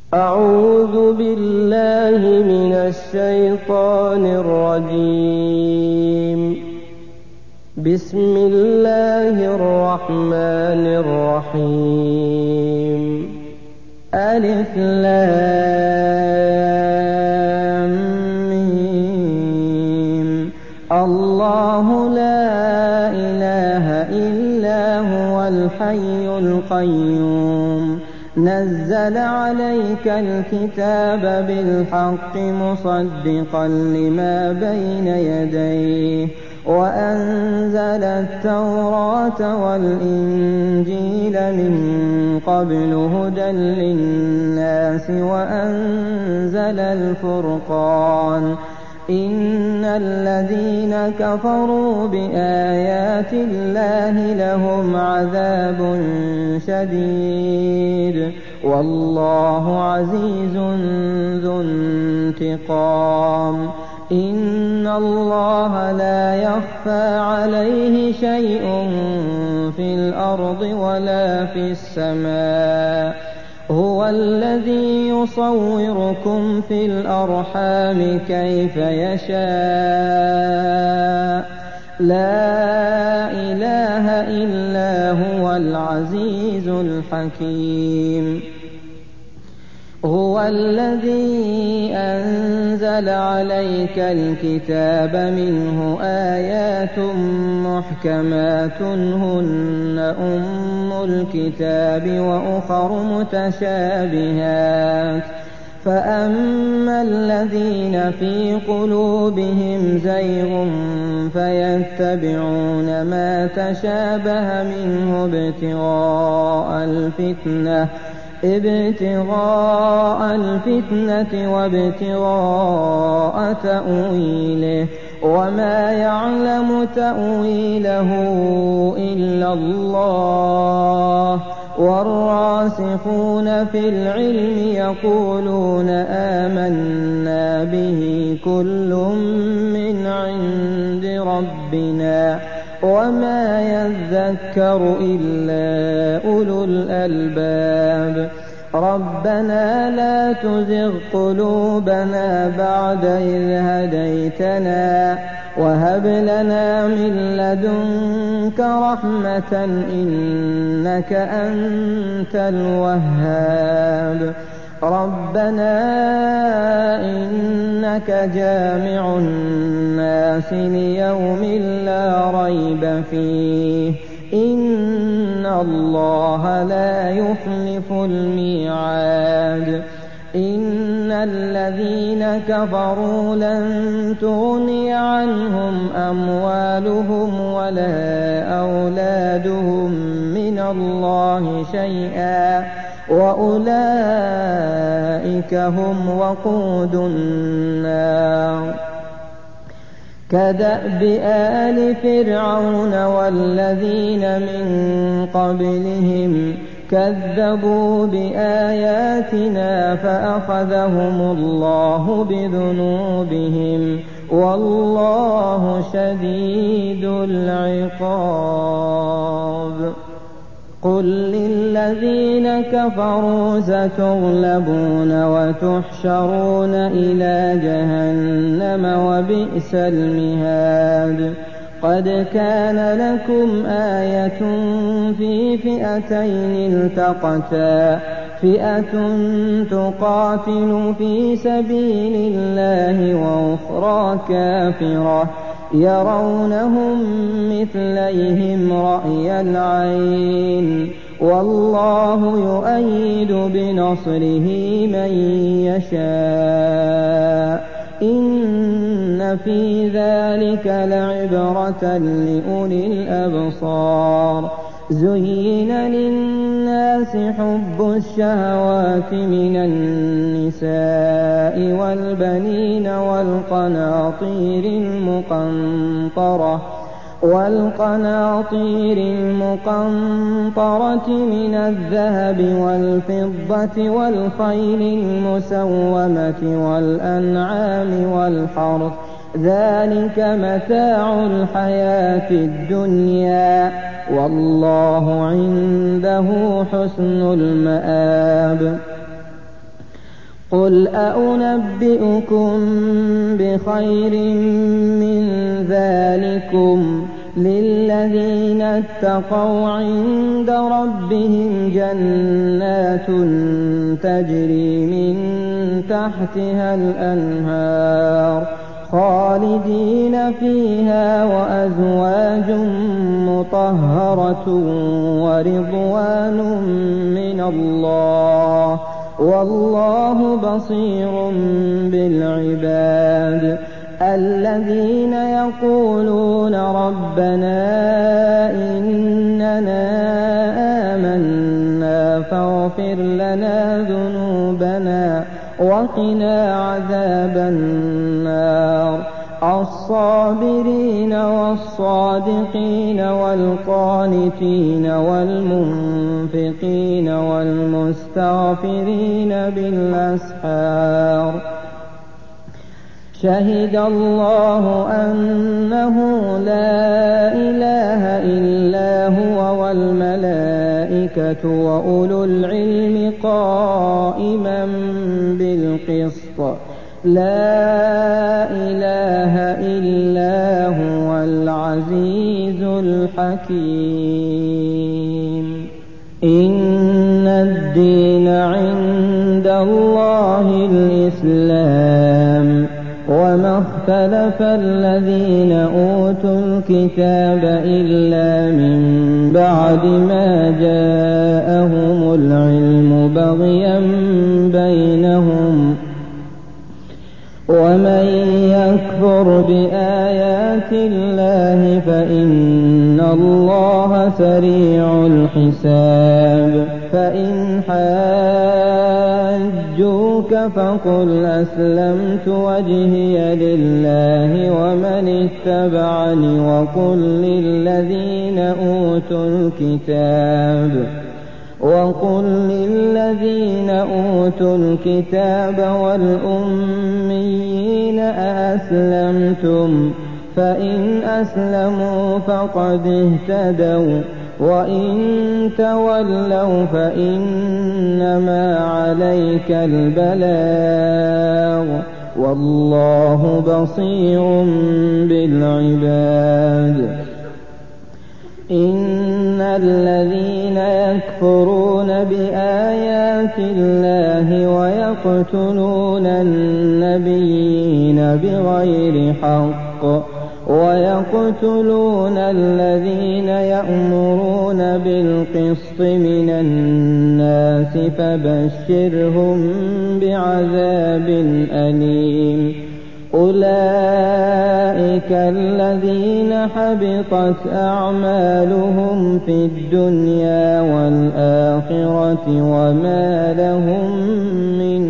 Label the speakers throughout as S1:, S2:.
S1: أعوذ بالله من الشيطان الرجيم. بسم الله الرحمن الرحيم. ألف لام ميم. الله لا إله إلا هو الحي القيوم نزل عليك الكتاب بالحق مصدقا لما بين يديه وأنزل التوراة والإنجيل من قبل هدى للناس وأنزل الفرقان إن الذين كفروا بآيات الله لهم عذاب شديد والله عزيز ذو انتقام. إن الله لا يخفى عليه شيء في الأرض ولا في السماء. هو الذي يصوركم في الأرحام كيف يشاء. لا إله إلا هو العزيز الحكيم. هو الذي أنزل عليك الكتاب منه آيات محكمات هن أم الكتاب وأخر متشابهات فأما الذين في قلوبهم زيغ فيتبعون ما تشابه منه ابتغاء الفتنة وابتغاء تأويله وما يعلم تأويله إلا الله والراسخون في العلم يقولون آمنا به كل من عند ربنا وما يذكر إلا أولو الألباب. ربنا لا تزغ قلوبنا بعد إذ هديتنا وهب لنا من لدنك رحمة إنك أنت الوهاب. ربنا إنك جامع الناس ليوم لا ريب فيه إن الله لا يخلف الميعاد. إن الذين كفروا لن تغني عنهم أموالهم ولا أولادهم من الله شيئا وأولئك هم وقود النار. كدأب آل فرعون والذين من قبلهم كذبوا بآياتنا فأخذهم الله بذنوبهم والله شديد العقاب. قل للذين كفروا ستغلبون وتحشرون إلى جهنم وبئس المهاد. قد كان لكم آية في فئتين التقتا فئة تقاتل في سبيل الله وأخرى كافرة يرونهم مثليهم رأي العين والله يؤيد بنصره من يشاء. إن في ذلك لعبرة لأولي الأبصار. زين للناس حب الشهوات من النساء والبنين والقناطير المقنطرة من الذهب والفضة والخيل المسومة والأنعام والحرث ذلك متاع الحياة الدنيا والله عنده حسن المآب. قل أنبئكم بخير من ذلكم للذين اتقوا عند ربهم جنات تجري من تحتها الأنهار خالدين فيها وأزواج مطهرة ورضوان من الله والله بصير بالعباد الذين يقولون ربنا إننا آمنا فاغفر لنا ذنوبنا وقنا عذاب النار الصابرين والصادقين والقانتين والمنفقين والمستغفرين بالأسحار شهد الله أنه لا إله إلا هو والملائكة وأولو العلم قائما بالقسط لا إله إلا هو العزيز الحكيم إن الدين عند الله الإسلام وما اختلف الذين أوتوا الكتاب إلا من بعد ما جاءهم العلم بغيا بينهم ومن يكفر بآيات الله فإن الله سريع الحساب فإن حاجوك فقل أسلمت وجهي لله ومن اتبعني وقل للذين أوتوا الكتاب والأميين أأسلمتم فإن أسلموا فقد اهتدوا وإن تولوا فإنما عليك البلاغ والله بصير بالعباد إن الذين يكفرون بآيات الله ويقتلون النبيين بغير حق ويقتلون الذين يأمرون بالقسط من الناس فبشرهم بعذاب أليم أولئك الذين حبطت أعمالهم في الدنيا والآخرة وما لهم من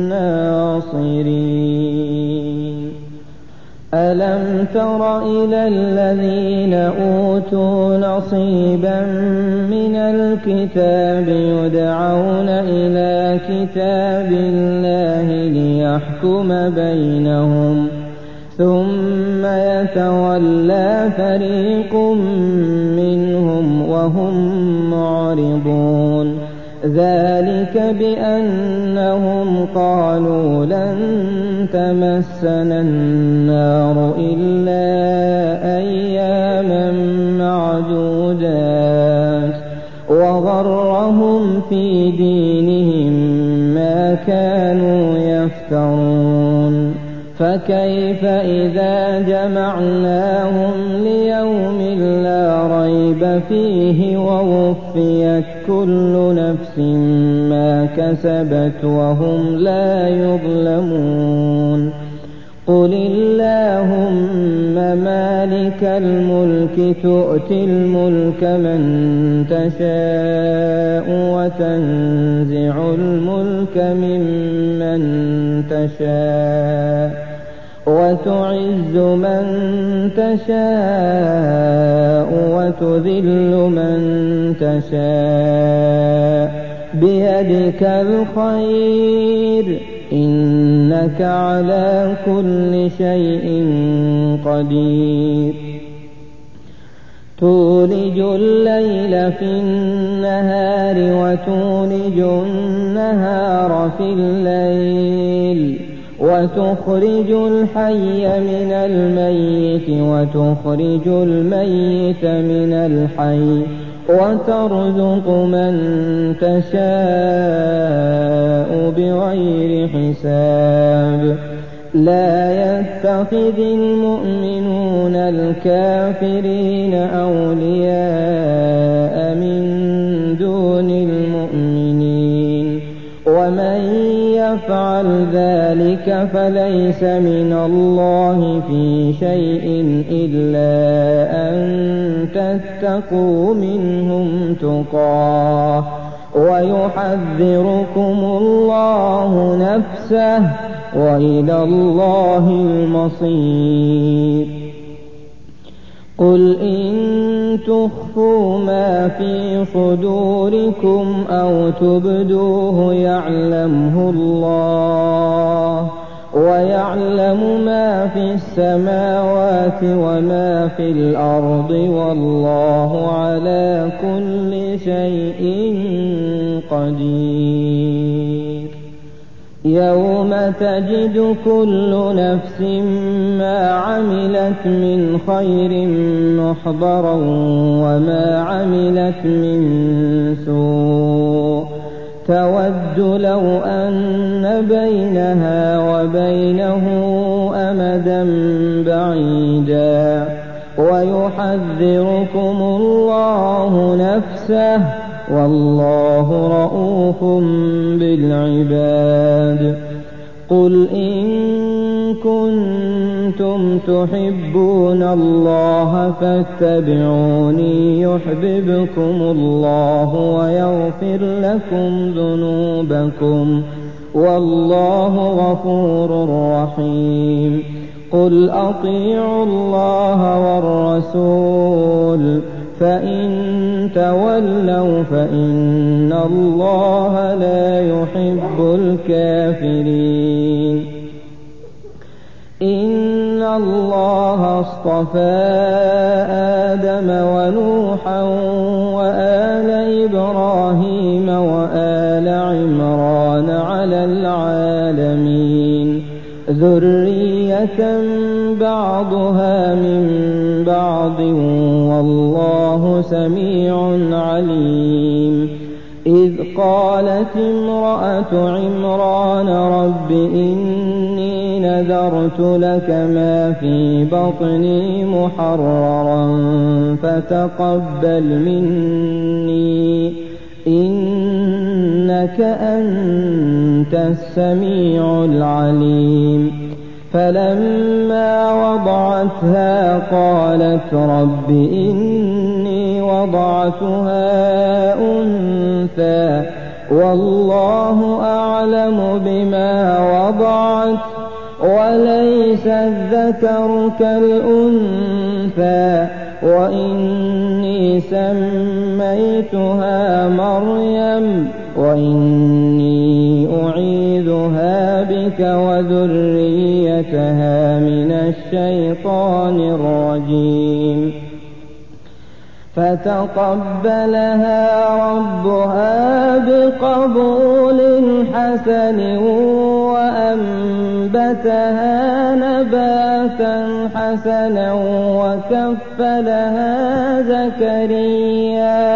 S1: ناصرين ألم تر إلى الذين أوتوا نصيبا من الكتاب يدعون إلى كتاب الله ليحكم بينهم ثم يتولى فريق منهم وهم معرضون ذلك بأنهم قالوا لن تمسنا النار إلا أياما معدودات وغرهم في دينهم ما كانوا يفترون فكيف إذا جمعناهم ليوم لا ريب فيه ووفيت كل نفس ما كسبت وهم لا يظلمون قل اللهم مالك الملك تؤتي الملك من تشاء وتنزع الملك ممن تشاء وتعز من تشاء وتذل من تشاء بيدك الخير إنك على كل شيء قدير تولج الليل في النهار وتولج النهار في الليل وتخرج الحي من الميت وتخرج الميت من الحي وترزق من تشاء بغير حساب لا يتخذ المؤمنون الكافرين أولياء من دون المؤمنين ومن يفعل ذلك فليس من الله في شيء إلا أن تتقوا منهم تقاه ويحذركم الله نفسه وإلى الله المصير قل إن تخفوا ما في صدوركم أو تبدوه يعلمه الله ويعلم ما في السماوات وما في الأرض والله على كل شيء قدير يوم تجد كل نفس ما عملت من خير محضرا وما عملت من سوء تود لو أن بينها وبينه أمدا بعيدا ويحذركم الله نفسه والله رءوف بالعباد قل إن كنتم تحبون الله فاتبعوني يحببكم الله ويغفر لكم ذنوبكم والله غفور رحيم قل أطيعوا الله والرسول فإن تولوا فإن الله لا يحب الكافرين إن الله اصطفى آدم ونوحا وآل إبراهيم وآل عمران على العالمين ذرية بعضها من بعض والله سميع عليم إذ قالت امرأة عمران رب إني نذرت لك ما في بطني محررا فتقبل مني إنك أنت السميع العليم فلما وضعتها قالت رب إني وضعتها أنثى والله أعلم بما وضعت وليس الذكر كالأنثى وإني سميتها مريم وإني أعيذها بك وذريتها من الشيطان الرجيم فتقبلها ربها بقبول حسن وأنبتها نباتا حسنا وكفلها زكريا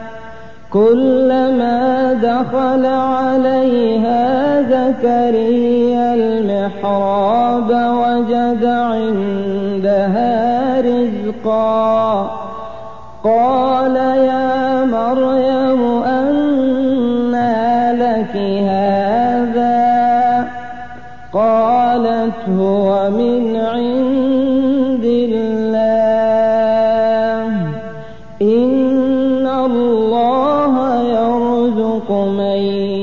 S1: كلما دخل عليها زكريا المحراب وجد عندها رزقا قال يا مريم أنى لك هذا قالت هو من عند الله إن الله يرزق من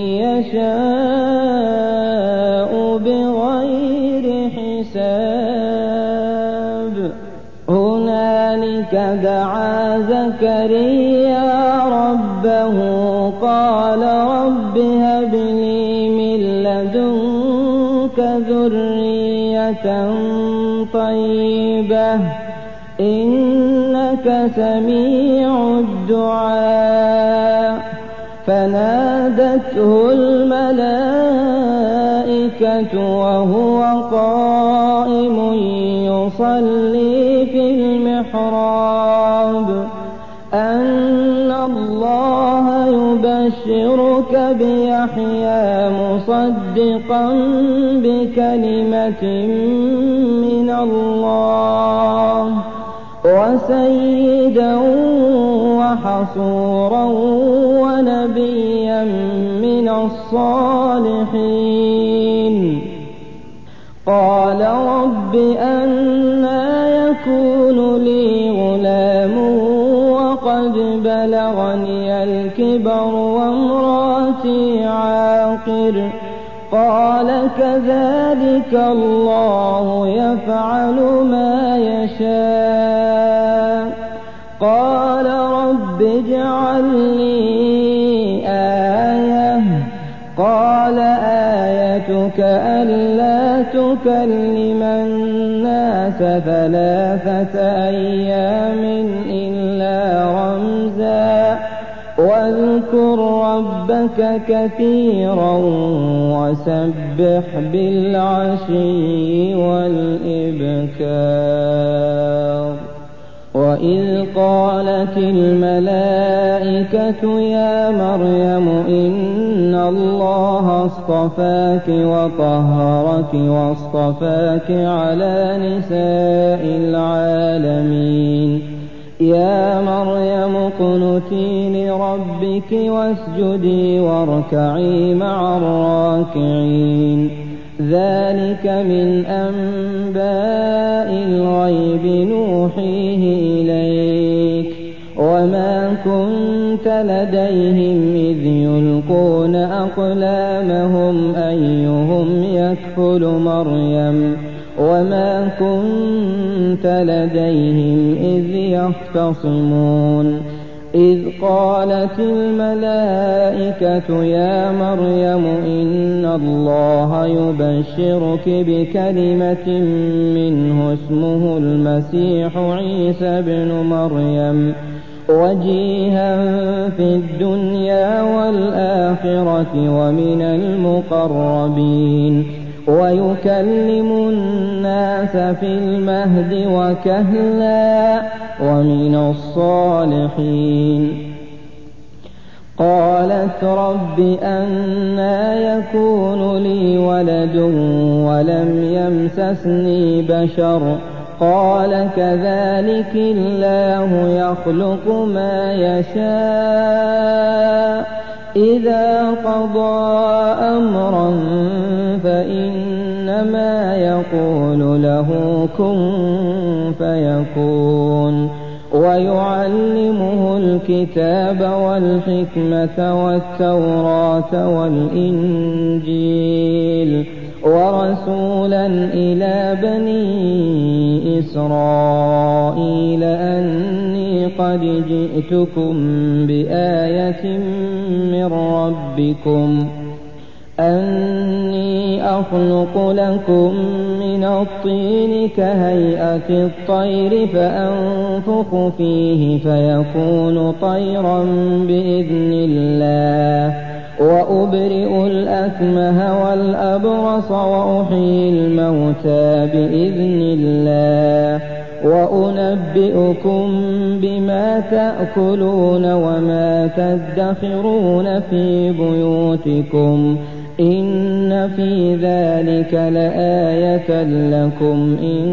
S1: يشاء بغير حساب هنالك دعا زكريا ربه قال رب هب لي من لدنك ذرية طيبة إنك سميع الدعاء. فنادته الملائكة وهو قائم يصلي في المحراب أن الله يبشرك بيحيى مصدقا بكلمة من الله وسيدا وحصورا ونبيا من الصالحين. قال رب أنى يكون لي غلام وقد بلغني الكبر وامرأتي عاقر. قال كذلك الله يفعل ما يشاء. قال رب اجعل لي آية. قال آيتك ألا تكلم الناس 3 أيام إلا رمزا واذكر ربك كثيرا وسبح بالعشي والإبكار. وإذ قالت الملائكة يا مريم إن الله اصطفاك وطهرك واصطفاك على نساء العالمين. يا مريم اقنتي لربك واسجدي واركعي مع الراكعين. ذلك من أنباء الغيب نوحيه إليك وما كنت لديهم إذ يلقون أقلامهم أيهم يكفل مريم وما كنت لديهم إذ يختصمون. إذ قالت الملائكة يا مريم إن الله يبشرك بكلمة منه اسمه المسيح عيسى بن مريم وجيها في الدنيا والآخرة ومن المقربين ويكلم الناس في المهد وكهلا ومن الصالحين. قالت رب أنى يكون لي ولد ولم يمسسني بشر قال كذلك الله يخلق ما يشاء إذا قضى أمرا فإنما يقول له كن فيكون. ويعلمه الكتاب والحكمة والتوراة والإنجيل ورسولا إلى بني إسرائيل أني قد جئتكم بآية من ربكم أني أخلق لكم من الطين كهيئة الطير فأنفخ فيه فيكون طيرا بإذن الله وأبرئ الأكمه والأبرص وأحيي الموتى بإذن الله وأنبئكم بما تأكلون وما تدخرون في بيوتكم إن في ذلك لآية لكم إن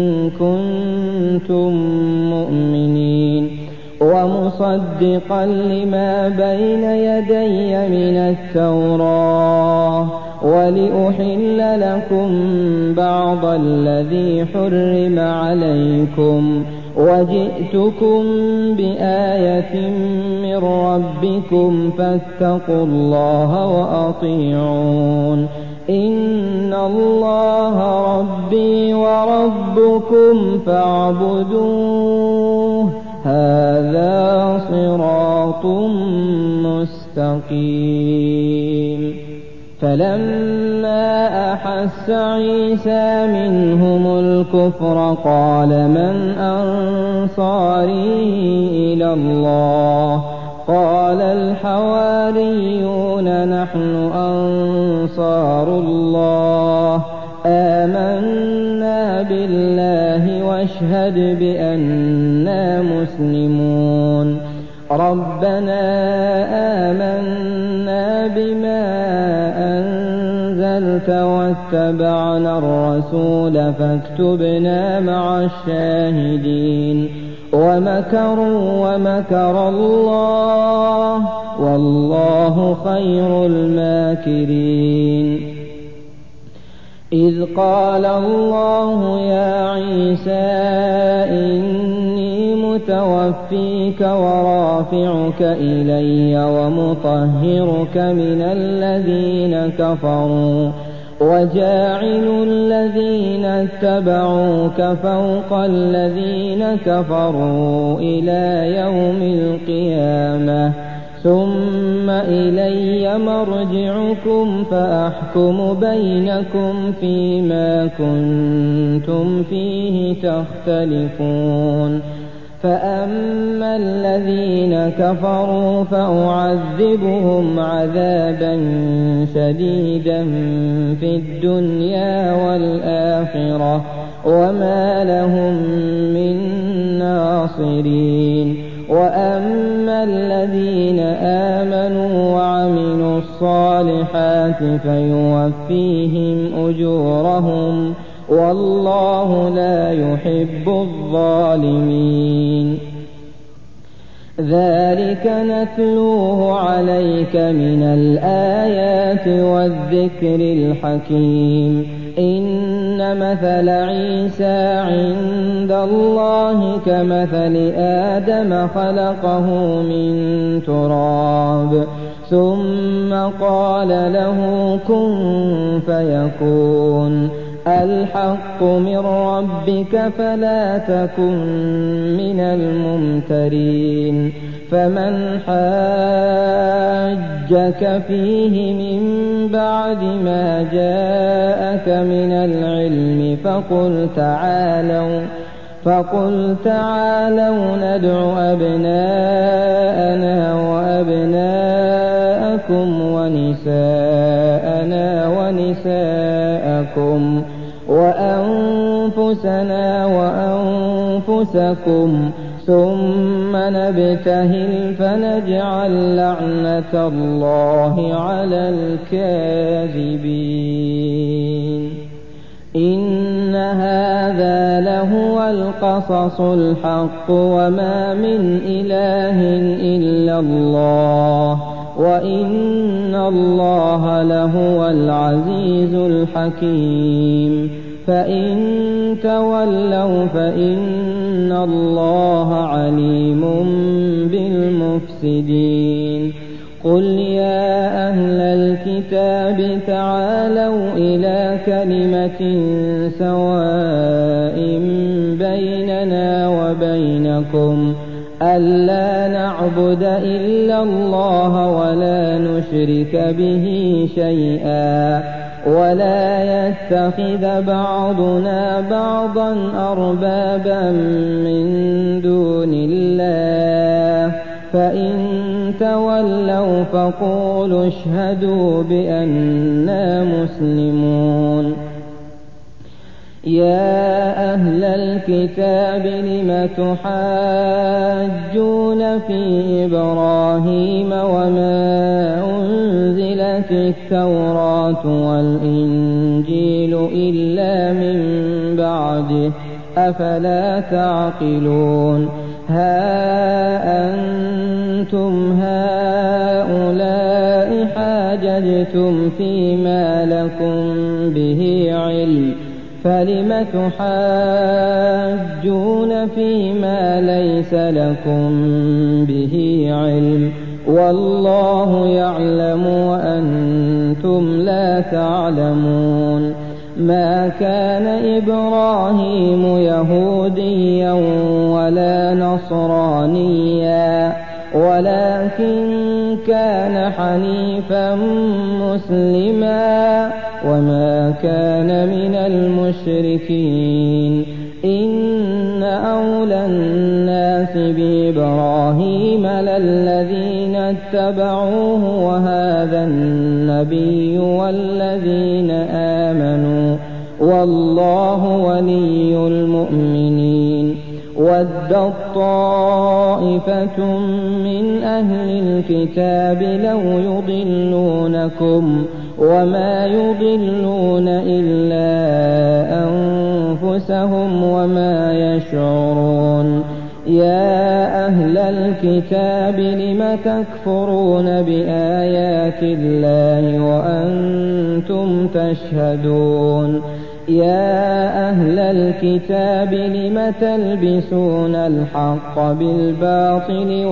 S1: كنتم مؤمنين. ومصدقا لما بين يدي من التوراة ولأحل لكم بعض الذي حرم عليكم وجئتكم بآية من ربكم فاتقوا الله وأطيعون إن الله ربي وربكم فاعبدوه هذا صراط مستقيم. فلما فلما أحس عيسى منهم الكفر قال من أنصاري إلى الله قال الحواريون نحن أنصار الله آمنا بالله واشهد بأننا مسلمون ربنا آمنا بما أنزلت واتبعنا الرسول فاكتبنا مع الشاهدين ومكروا ومكر الله والله خير الماكرين إذ قال الله يا عيسى إني متوفيك ورافعك إلي ومطهرك من الذين كفروا وجاعل الذين اتبعوك فوق الذين كفروا إلى يوم القيامة ثم إلي مرجعكم فأحكم بينكم فيما كنتم فيه تختلفون فأما الذين كفروا فأعذبهم عذابا شديدا في الدنيا والآخرة وما لهم من ناصرين وأما الذين آمنوا وعملوا الصالحات فيوفيهم أجورهم والله لا يحب الظالمين ذلك نتلوه عليك من الآيات والذكر الحكيم إن مثل عيسى عند الله كمثل آدم خلقه من تراب ثم قال له كن فيكون الحق من ربك فلا تكن من الممترين فمن حاجك فيه من بعد ما جاءك من العلم فقل تعالوا ندع أبناءنا وأبناءكم ونساءنا ونساءكم وأنفسنا وأنفسكم ثم نبتهل فنجعل لعنة الله على الكاذبين إن هذا لهو القصص الحق وما من إله إلا الله وإن الله لهو العزيز الحكيم فإن تولوا فإن الله عليم بالمفسدين قل يا أهل الكتاب تعالوا إلى كلمة سواء بيننا وبينكم ألا نعبد إلا الله ولا نشرك به شيئا ولا يتخذ بعضنا بعضا أربابا من دون الله فإن تولوا فقولوا اشهدوا بأننا مسلمون يا أهل الكتاب لم تحاجون في إبراهيم وما أنزلت التوراة والإنجيل إلا من بعده أفلا تعقلون ها أنتم هؤلاء حاججتم فيما لكم به علم فلم تحاجون فيما ليس لكم به علم والله يعلم وأنتم لا تعلمون ما كان إبراهيم يهوديا ولا نصرانيا ولكن كان حنيفا مسلما وما كان من المشركين إن أولى الناس بإبراهيم للذين اتبعوه وهذا النبي والذين آمنوا والله ولي المؤمنين ودت طائفة من أهل الكتاب لو يضلونكم وما يضلون إلا أنفسهم وما يشعرون يا أهل الكتاب لم تكفرون بآيات الله وأنتم تشهدون يا أهل الكتاب لم تلبسون الحق بالباطل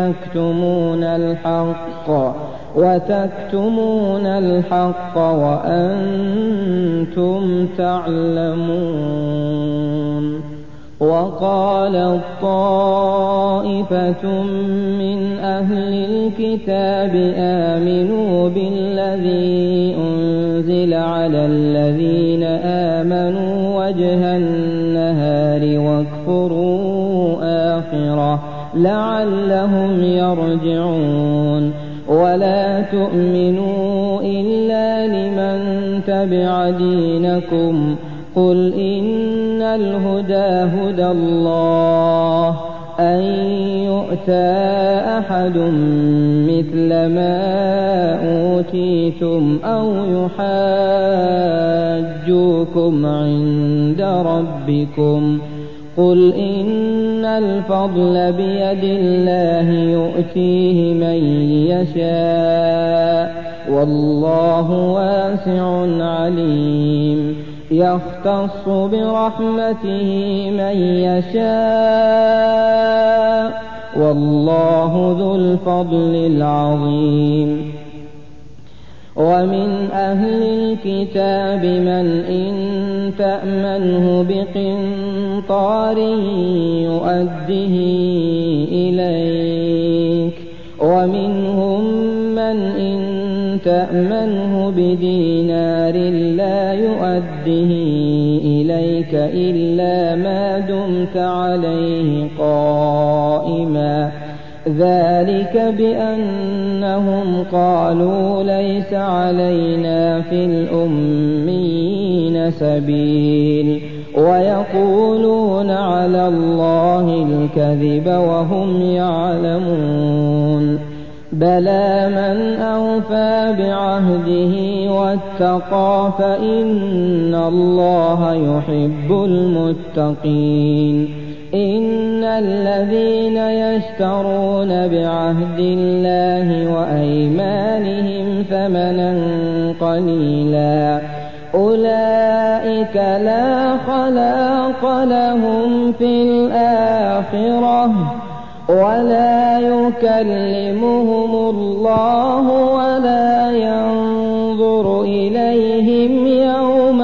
S1: وتكتمون الحق وأنتم تعلمون وقالت طائفة من أهل الكتاب آمنوا بالذي أنزل على الذين آمنوا وجه النهار واكفروا آخره لعلهم يرجعون ولا تؤمنوا إلا لمن تبع دينكم قل إن الهدى هدى الله أن يؤتى أحد مثل ما أوتيتم أو يحاجوكم عند ربكم قل إن الفضل بيد الله يؤتيه من يشاء والله واسع عليم يختص برحمته من يشاء والله ذو الفضل العظيم ومن أهل الكتاب من إن تأمنه بقنطار يؤده إليك ومنهم من إن تأمنه بدينار لا يؤده إليك إلا ما دمت عليه قائما ذلك بأنهم قالوا ليس علينا في الأميين سبيل ويقولون على الله الكذب وهم يعلمون بلى من أوفى بعهده واتقى فإن الله يحب المتقين إن الذين يشترون بعهد الله وأيمانهم ثمنا قليلا أولئك لا خلاق لهم في الآخرة ولا يكلمهم الله ولا ينظر إليهم يوم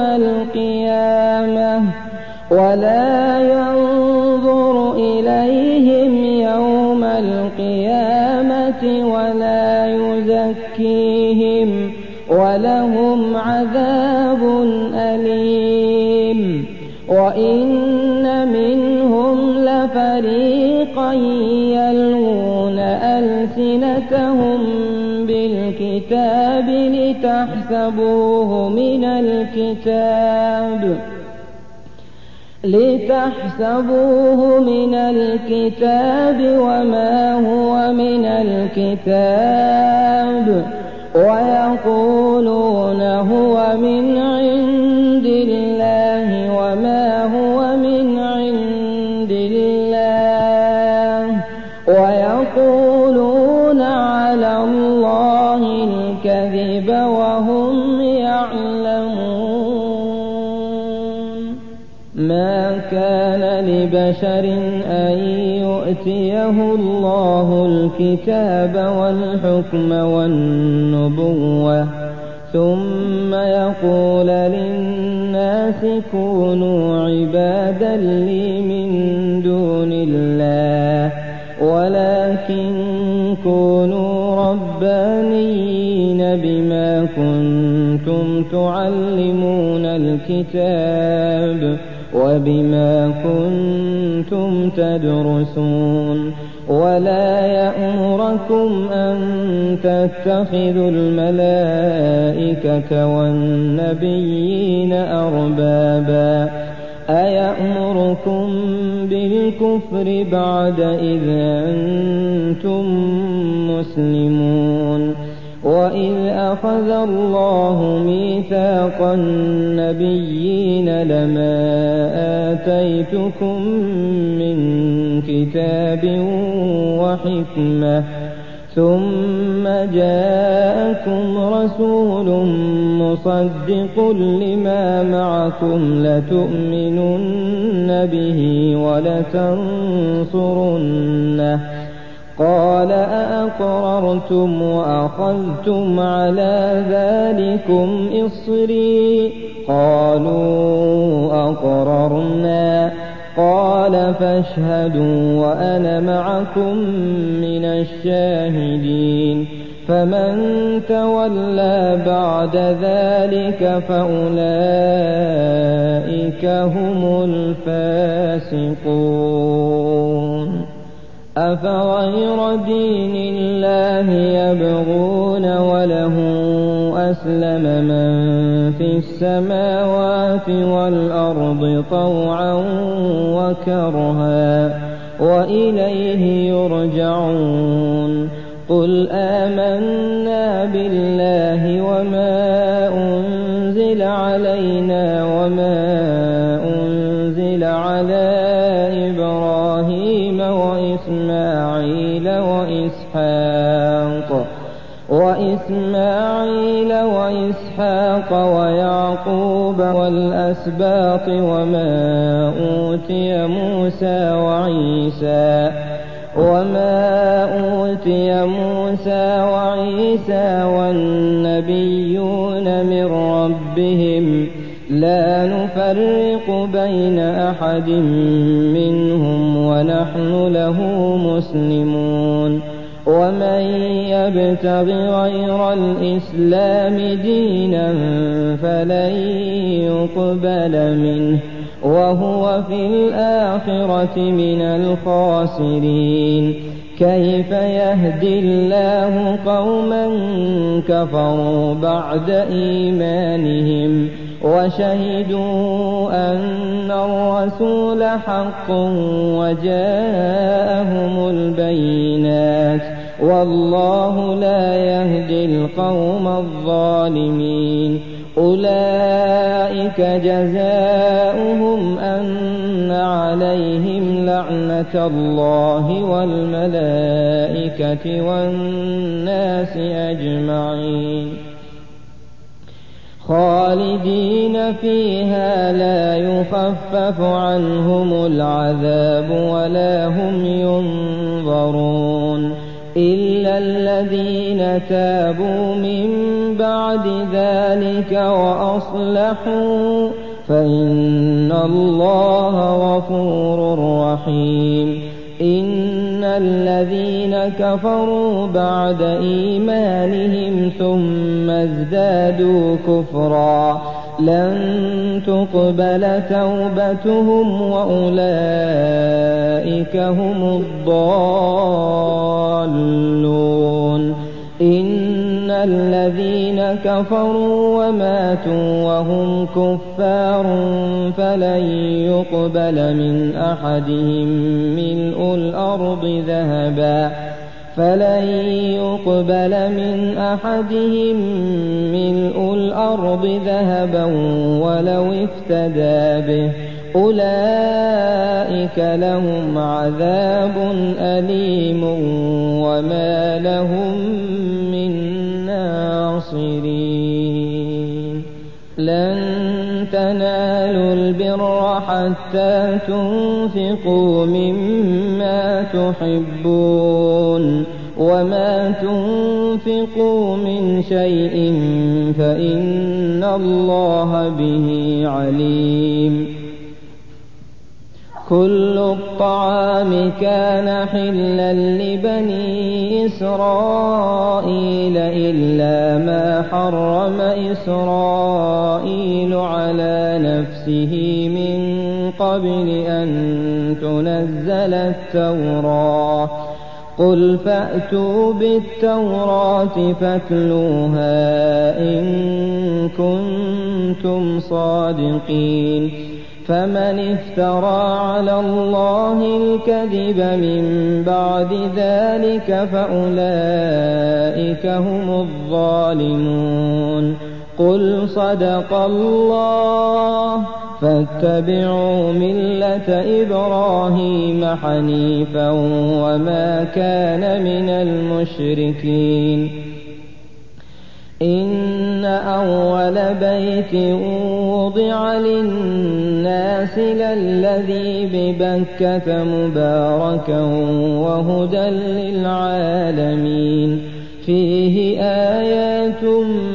S1: القيامة ولا يزكيهم ولهم عذاب أليم وإن منهم لفريقا يلوون ألسنتهم بالكتاب لتحسبوه من الكتاب وما هو من الكتاب ويقولون هو من عند الله وما هو من عند الله ويقولون على الله الكذب وهم يعلمون ما كان لبشر أن يؤتيه الله الكتاب والحكم والنبوة ثم يقول للناس كونوا عبادا لي من دون الله ولكن كونوا ربانيين بما كنتم تعلمون الكتاب وبما كنتم تدرسون ولا يأمركم أن تتخذوا الملائكة والنبيين أربابا أيأمركم بالكفر بعد إذ أنتم مسلمون وإذ أخذ الله ميثاق النبيين لما آتيتكم من كتاب وحكمة ثم جاءكم رسول مصدق لما معكم لتؤمنن به ولتنصرنه قال أأقررتم وأخذتم على ذلكم إصري قالوا أقررنا قال فاشهدوا وأنا معكم من الشاهدين فمن تولى بعد ذلك فأولئك هم الفاسقون أفغير دين الله يبغون وله أسلم من في السماوات والأرض طوعا وكرها وإليه يرجعون قل آمنا بالله وما أنزل علينا وما أنزل على إبراهيم وإسماعيل وإسحاق ويعقوب والأسباط وما أوتي موسى وعيسى والنبيون من ربهم لا نفرق بين أحد منهم ونحن له مسلمون ومن يبتغ غير الإسلام دينا فلن يقبل منه وهو في الآخرة من الخاسرين كيف يهدي الله قوما كفروا بعد إيمانهم وشهدوا أن الرسول حق وجاءهم البينات والله لا يهدي القوم الظالمين أولئك جزاؤهم أن عليهم لعنة الله والملائكة والناس أجمعين خالدين فيها لا يخفف عنهم العذاب ولا هم ينظرون إلا الذين تابوا من بعد ذلك وأصلحوا فإن الله غفور رحيم إن الذين كفروا بعد إيمانهم ثم ازدادوا كفرا لن تقبل توبتهم وأولئك هم الضالون إن الذين كفروا وماتوا وهم كفار فلن يقبل من أحدهم ملء الأرض ذهبا ولو افتدى به أولئك لهم عذاب أليم وما لهم من ناصرين لن تنالوا البر حتى تنفقوا مما تحبون وما تنفقوا من شيء فإن الله به عليم كل الطعام كان حلا لبني إسرائيل إلا ما حرم إسرائيل على نفسه من قبل أن تنزل التوراة قل فأتوا بالتوراة فاتلوها إن كنتم صادقين فمن افترى على الله الكذب من بعد ذلك فأولئك هم الظالمون قل صدق الله فاتبعوا ملة إبراهيم حنيفا وما كان من المشركين إن أول بيت وضع للناس للذي ببكة مباركا وهدى للعالمين فيه آيات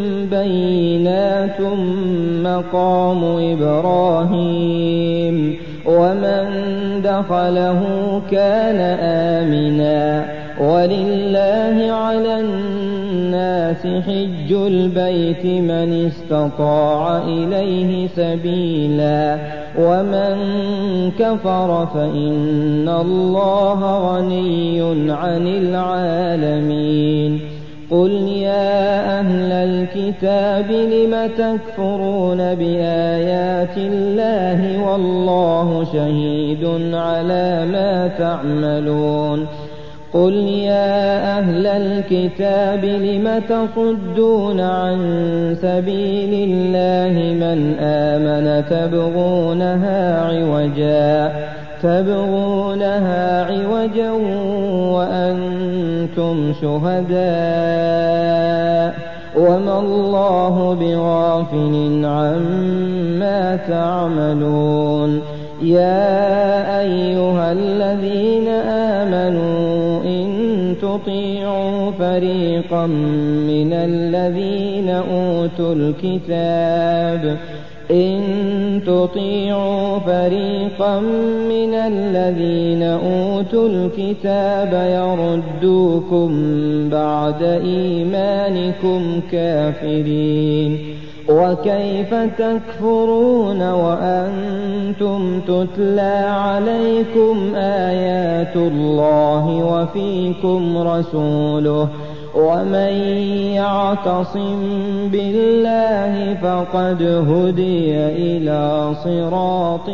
S1: بينات مقام إبراهيم ومن دخله كان آمنا ولله على الناس حج البيت من استطاع إليه سبيلا ومن كفر فإن الله غني عن العالمين قل يا أهل الكتاب لم تكفرون بآيات الله والله شهيد على ما تعملون قل يا أهل الكتاب لم تصدون عن سبيل الله من آمن تبغونها عوجا وأنتم شهداء وما الله بغافل عما تعملون يا أيها الذين آمنوا إن تطيعوا فريقا من الذين أوتوا الكتاب يردوكم بعد إيمانكم كافرين وكيف تكفرون وأنتم تتلى عليكم آيات الله وفيكم رسوله ومن يعتصم بالله فقد هدي إلى صراط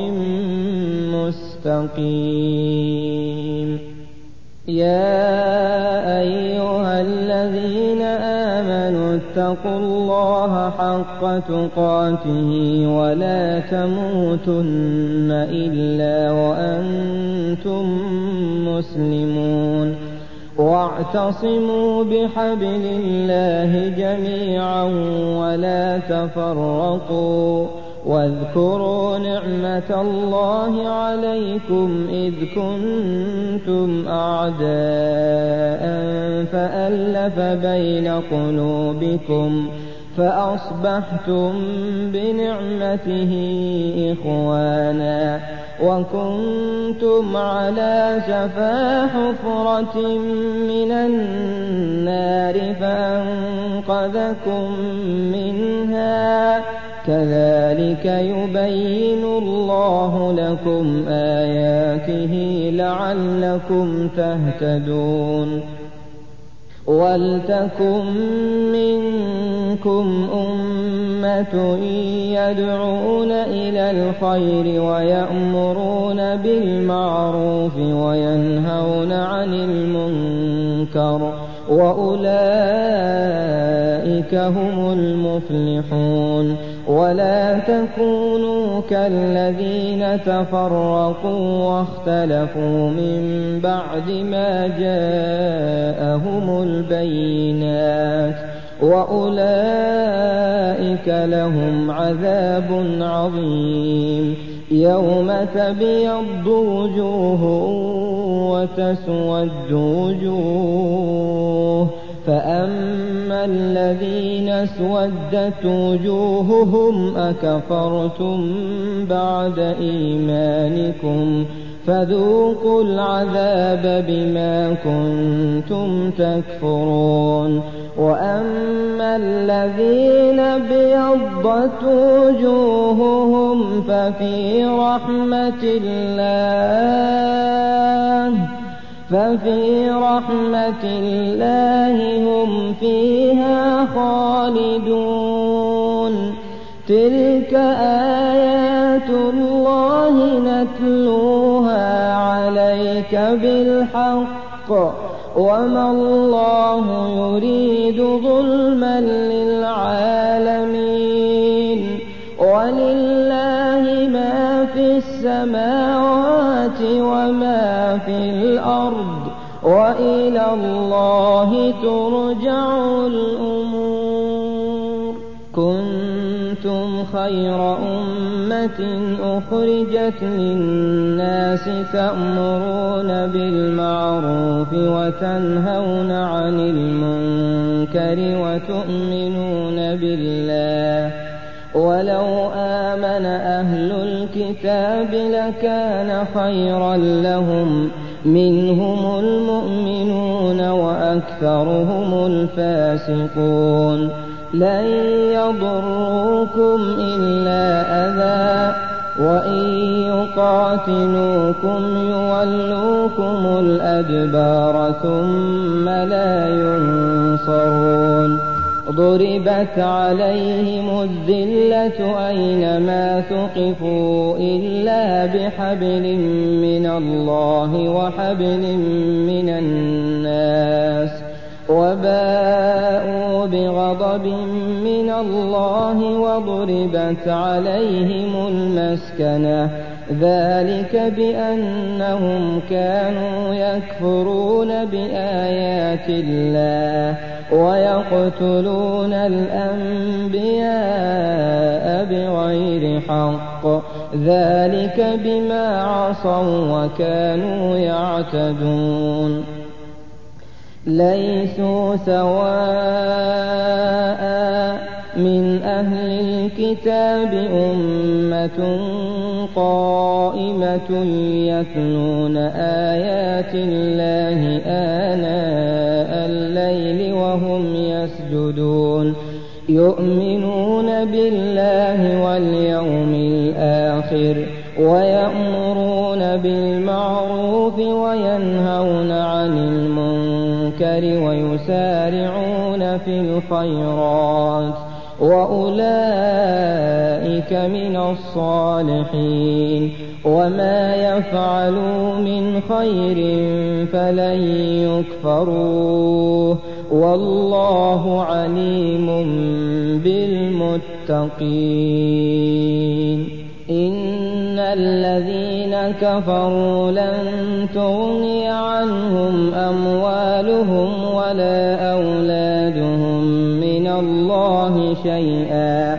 S1: مستقيم يا أيها الذين آمنوا اتقوا الله حق تقاته ولا تموتن إلا وأنتم مسلمون واعتصموا بحبل الله جميعا ولا تفرقوا واذكروا نعمة الله عليكم إذ كنتم أعداء فألف بين قلوبكم فأصبحتم بنعمته إخوانا وكنتم على شفا حفرة من النار فأنقذكم منها كذلك يبين الله لكم آياته لعلكم تهتدون ولتكن منكم أمة يدعون إلى الخير ويأمرون بالمعروف وينهون عن المنكر وأولئك هم المفلحون ولا تكونوا كالذين تفرقوا واختلفوا من بعد ما جاءهم البينات وأولئك لهم عذاب عظيم يوم تبيض وجوه وتسود وجوه فأما الذين اسودت وجوههم أكفرتم بعد إيمانكم فذوقوا العذاب بما كنتم تكفرون وأما الذين ابيضت وجوههم ففي رحمة الله هم فيها خالدون تلك آيات الله نتلوها عليك بالحق وما الله يريد ظلما للعالمين ولله ما في السماوات وما في الأرض وإلى الله ترجع الأمور كنتم خير أمة أخرجت للناس تأمرون بالمعروف وتنهون عن المنكر وتؤمنون بالله ولو آمن أهل الكتاب لكان خيرا لهم منهم المؤمنون وأكثرهم الفاسقون لن يضروكم إلا أذى وإن يقاتلوكم يولوكم الأدبار ثم لا ينصرون ضربت عليهم الذلة أينما ثقفوا إلا بحبل من الله وحبل من الناس وباءوا بغضب من الله وضربت عليهم المسكنة ذلك بأنهم كانوا يكفرون بآيات الله ويقتلون الأنبياء بغير حق ذلك بما عصوا وكانوا يعتدون ليسوا سواء من أهل الكتاب أمة قائمة يتلون آيات الله آناء الليل وهم يسجدون يؤمنون بالله واليوم الآخر ويأمرون بالمعروف وينهون عن المنكر ويسارعون في الخيرات وأولئك من الصالحين وما يفعلوا من خير فلن يكفروه والله عليم بالمتقين إن الذين كفروا لن تغني عنهم أموالهم ولا أولادهم من الله شيئا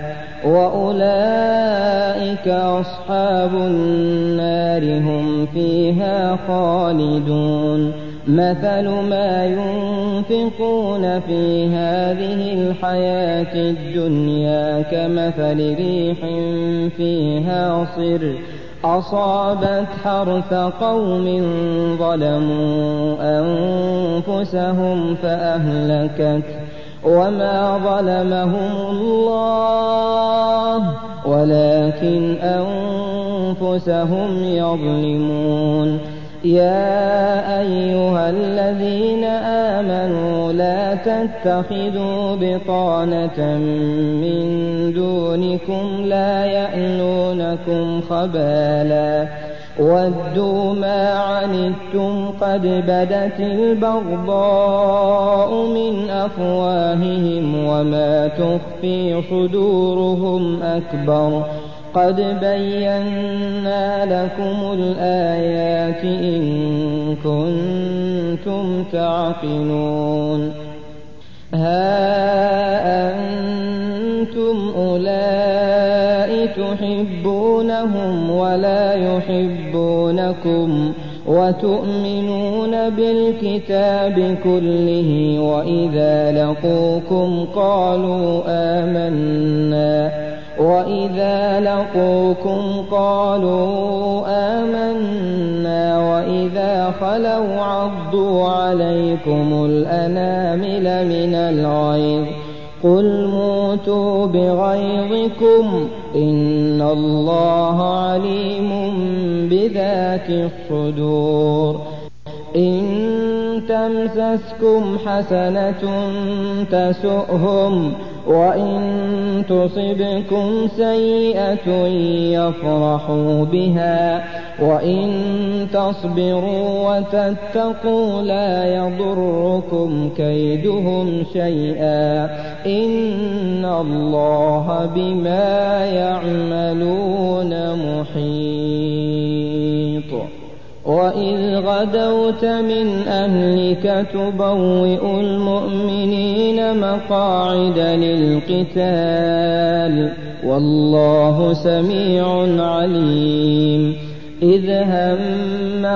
S1: وأولئك أصحاب النار هم فيها خالدون مثل ما ينفقون في هذه الحياة الدنيا كمثل ريح فيها صر أصابت حرث قوم ظلموا أنفسهم فأهلكت وما ظلمهم الله ولكن أنفسهم يظلمون يا أيها الذين آمنوا لا تتخذوا بطانة من دونكم لا يألونكم خبالا ودوا ما عنتم قد بدت البغضاء من أفواههم وما تخفي صدورهم أكبر قد بينا لكم الآيات إن كنتم تعقلون ها أنتم أولئك تحبونهم ولا يحبونكم وتؤمنون بالكتاب كله وإذا لقوكم قالوا آمنا إذا خلوا عضوا عليكم الأنامل من الغيظ قل موتوا بغيظكم إن الله عليم بذات الصدور إن تمسسكم حسنة تسؤهم وإن تصبكم سيئة يفرحوا بها وإن تصبروا وتتقوا لا يضركم كيدهم شيئا إن الله بما يعملون محيط وإذ غدوت من أهلك تبوئ المؤمنين مقاعد للقتال والله سميع عليم إذ هم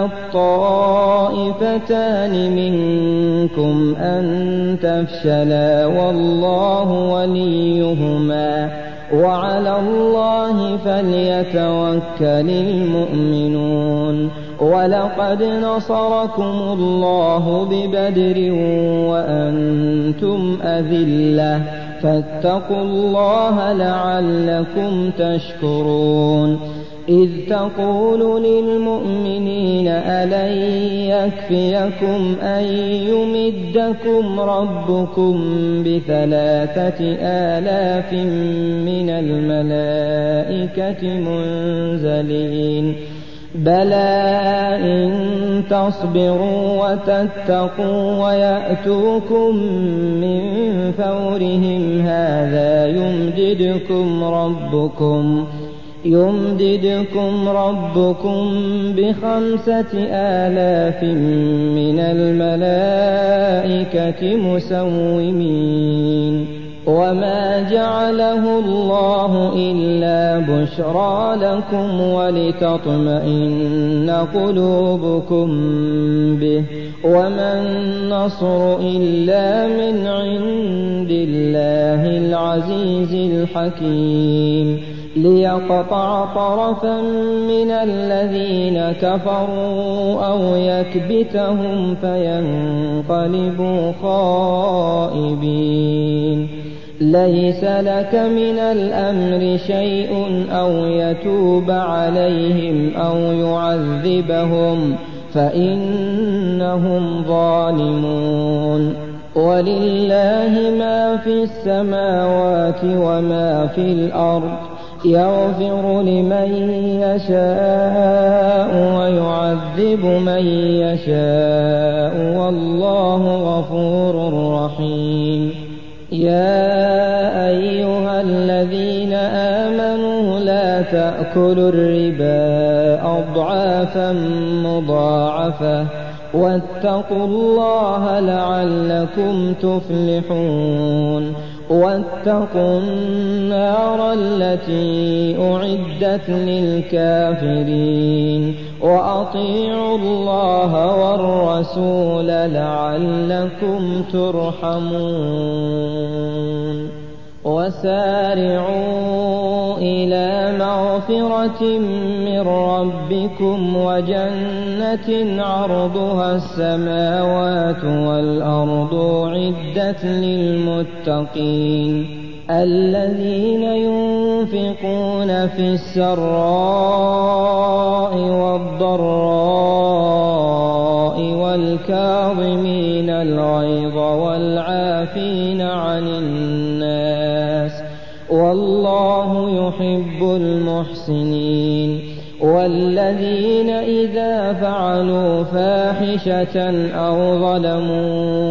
S1: الطائفتان منكم أن تفشلا والله وليهما وعلى الله فليتوكل المؤمنون ولقد نصركم الله ببدر وأنتم أذلة فاتقوا الله لعلكم تشكرون إذ تقول للمؤمنين ألن يكفيكم أن يمدكم ربكم ب3,000 من الملائكة منزلين بلى إن تصبروا وتتقوا ويأتوكم من فورهم هذا يمددكم ربكم ب5,000 من الملائكة مسومين وما جعله الله إلا بشرى لكم ولتطمئن قلوبكم به وما النصر إلا من عند الله العزيز الحكيم ليقطع طرفا من الذين كفروا أو يكبتهم فينقلبوا خائبين ليس لك من الأمر شيء أو يتوب عليهم أو يعذبهم فإنهم ظالمون ولله ما في السماوات وما في الأرض يغفر لمن يشاء ويعذب من يشاء والله غفور رحيم يا أيها الذين آمنوا لا تأكلوا الربا أضعافا مضاعفة واتقوا الله لعلكم تفلحون واتقوا النار التي أعدت للكافرين وأطيعوا الله والرسول لعلكم ترحمون وسارعوا إلى مغفرة من ربكم وجنة عرضها السماوات والأرض أعدت للمتقين الذين ينفقون في السراء والضراء والكاظمين الغيظ والعافين عن الناس والله يحب المحسنين والذين إذا فعلوا فاحشة أو ظلموا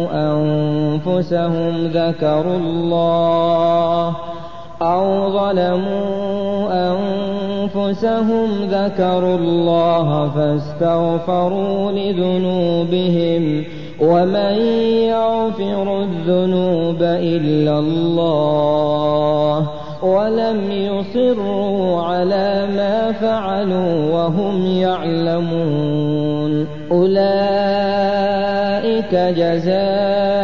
S1: أنفسهم ذكروا الله فاستغفروا لذنوبهم ومن يغفر الذنوب إلا الله ولم يصروا على ما فعلوا وهم يعلمون أولئك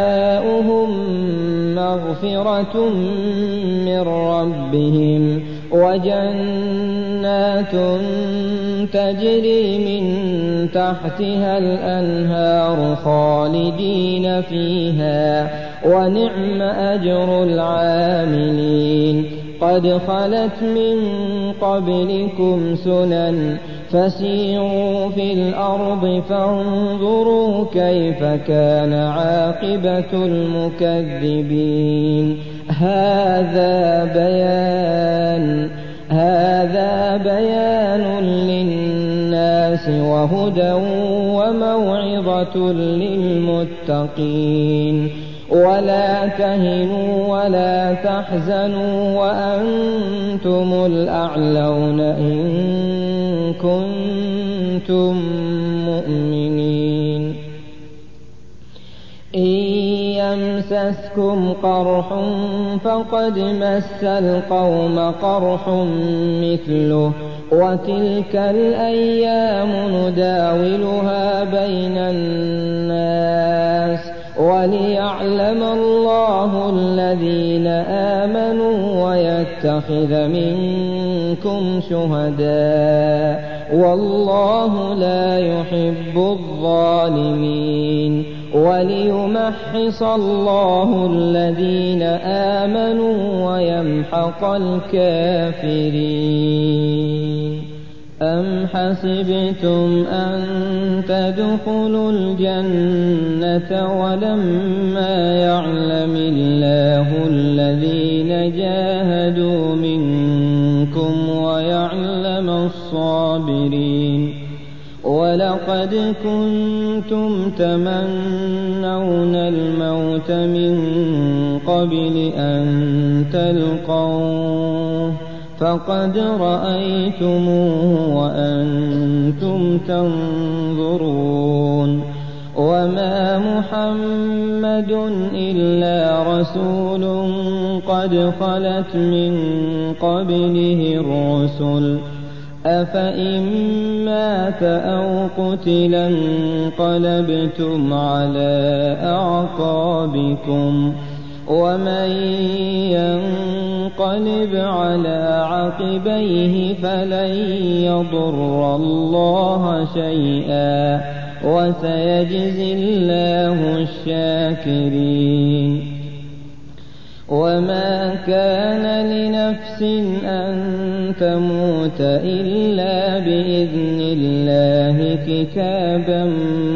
S1: جزاؤهم مغفرة من ربهم وجنات تجري من تحتها الأنهار خالدين فيها ونعم أجر العاملين قد خلت من قبلكم سنن فسيروا في الأرض فانظروا كيف كان عاقبة المكذبين هذا بيان للناس وهدى وموعظة للمتقين ولا تهنوا ولا تحزنوا وأنتم الأعلون إن كنتم مؤمنين إن يمسسكم قرح فقد مس القوم قرح مثله وتلك الأيام نداولها بين الناس وليعلم الله الذين آمنوا ويتخذ منكم شهداء والله لا يحب الظالمين وليمحص الله الذين آمنوا ويمحق الكافرين أم حسبتم أن تدخلوا الجنة ولما يعلم الله الذين جاهدوا منكم ويعلم الصابرين ولقد كنتم تمنون الموت من قبل أن تلقوه فقد رأيتموه وأنتم تنظرون وما محمد إلا رسول قد خلت من قبله الرسل أفإن مات أو قتلا انقلبتم على أعقابكم ومن ينقلب على عقبيه فلن يضر الله شيئا وسيجزي الله الشاكرين وما كان لنفس أن تموت إلا بإذن الله كتابا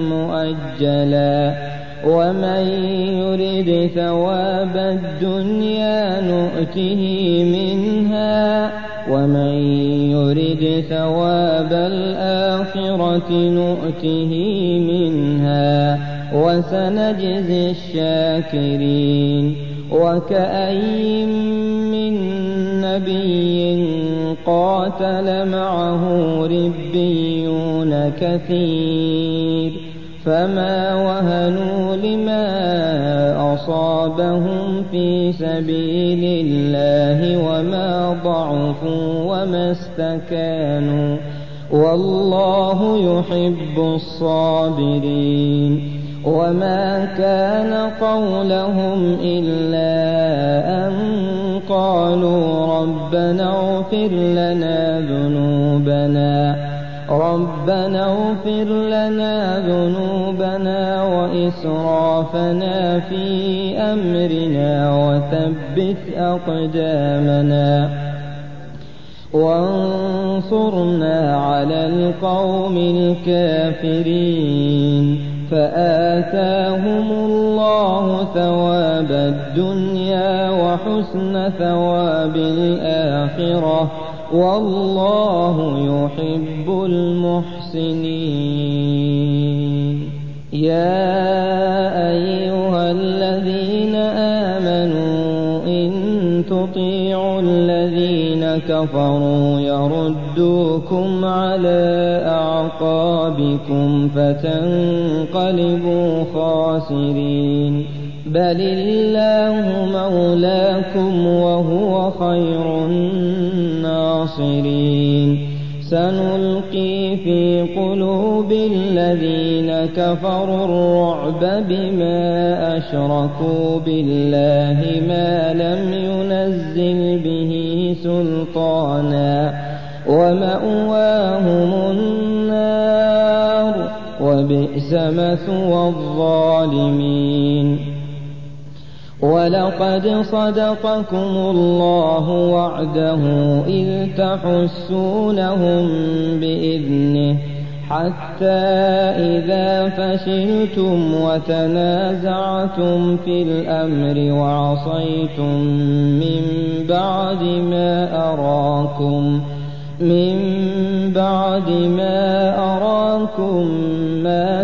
S1: مؤجلا ومن يرد ثواب الدنيا نؤته منها ومن يرد ثواب الآخرة نؤته منها وسنجزي الشاكرين وكأي من نبي قاتل معه ربيون كثير فما وهنوا لما أصابهم في سبيل الله وما ضعفوا وما استكانوا والله يحب الصابرين وما كان قولهم إلا أن قالوا ربنا اغفر لنا ذنوبنا وإسرافنا في أمرنا وثبت أقدامنا وانصرنا على القوم الكافرين فآتاهم الله ثواب الدنيا وحسن ثواب الآخرة والله يحب المحسنين يا أيها الذين آمنوا إن تطيعوا الذين كفروا يردوكم على أعقابكم فتنقلبوا خاسرين بل الله مولاكم وهو خير الناصرين سنلقي في قلوب الذين كفروا الرعب بما أشركوا بالله ما لم ينزل به سلطانا ومأواهم النار وبئس مثوى الظالمين. ولقد صدقكم الله وعده إذ تحسونهم بإذنه حتى إذا فشلتم وتنازعتم في الأمر وعصيتم من بعد ما أراكم ما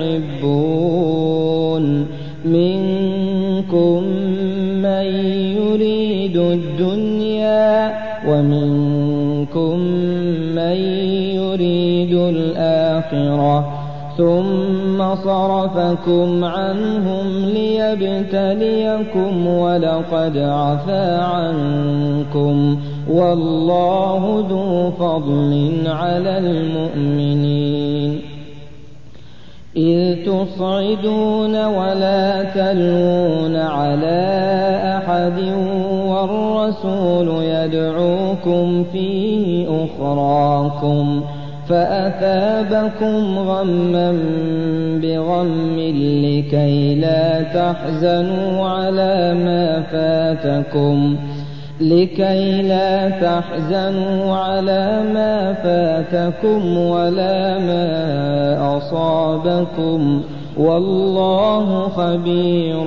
S1: تحبون منكم من يريد الدنيا ومنكم من يريد الآخرة ثم صرفكم عنهم ليبتليكم ولقد عفا عنكم والله ذو فضل على المؤمنين. إذ تصعدون ولا تلوون على أحد والرسول يدعوكم في أخراكم فأثابكم غما بغم لكي لا تحزنوا على ما فاتكم ولا ما أصابكم والله خبير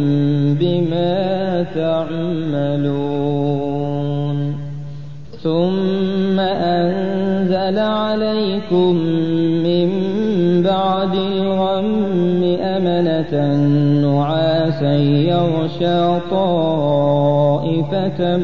S1: بما تعملون. ثم أنزل عليكم من بعد الغم أمنة نعاسا يغشى طائفة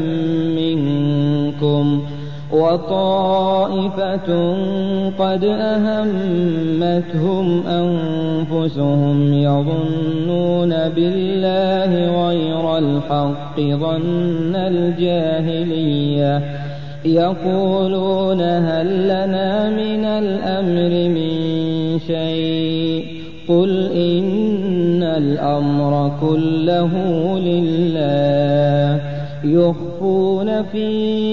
S1: منكم وطائفة قد أهمتهم أنفسهم يظنون بالله غير الحق ظن الجاهلية يقولون هل لنا من الأمر من شيء قل إن الأمر كله لله يخفون في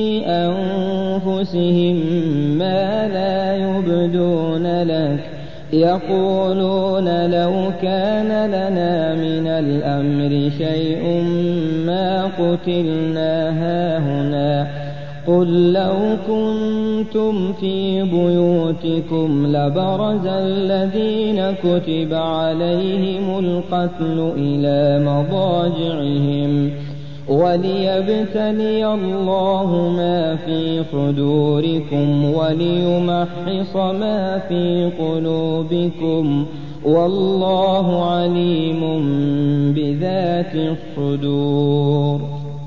S1: أنفسهم ما لا يبدون لك يقولون لو كان لنا من الأمر شيء ما قتلنا هاهنا قل لو كنتم في بيوتكم لبرز الذين كتب عليهم القتل إلى مضاجعهم وليبتلي الله ما في صدوركم وليمحص ما في قلوبكم والله عليم بذات الصدور.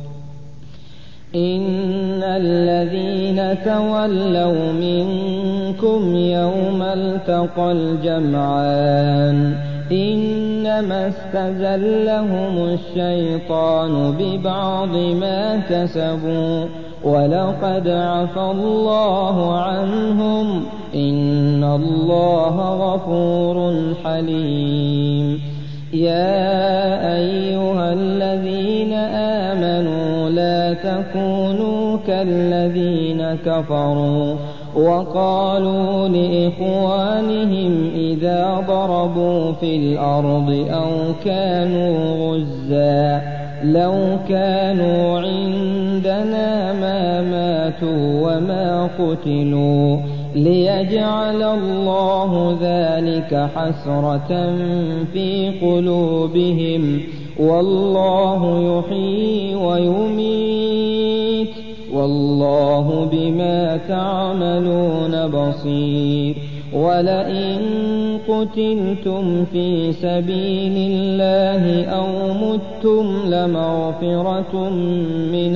S1: إن الذين تولوا منكم يوم التقى الجمعان إنما استزلهم الشيطان ببعض ما كسبوا ولقد عفا الله عنهم إن الله غفور حليم. يا أيها الذين آمنوا لا تكونوا كالذين كفروا وقالوا لإخوانهم إذا ضربوا في الأرض أو كانوا غزا لو كانوا عندنا ما ماتوا وما قتلوا ليجعل الله ذلك حسرة في قلوبهم والله يحيي ويميت والله بما تعملون بصير. ولئن قتلتم في سبيل الله أو متم لمغفرة من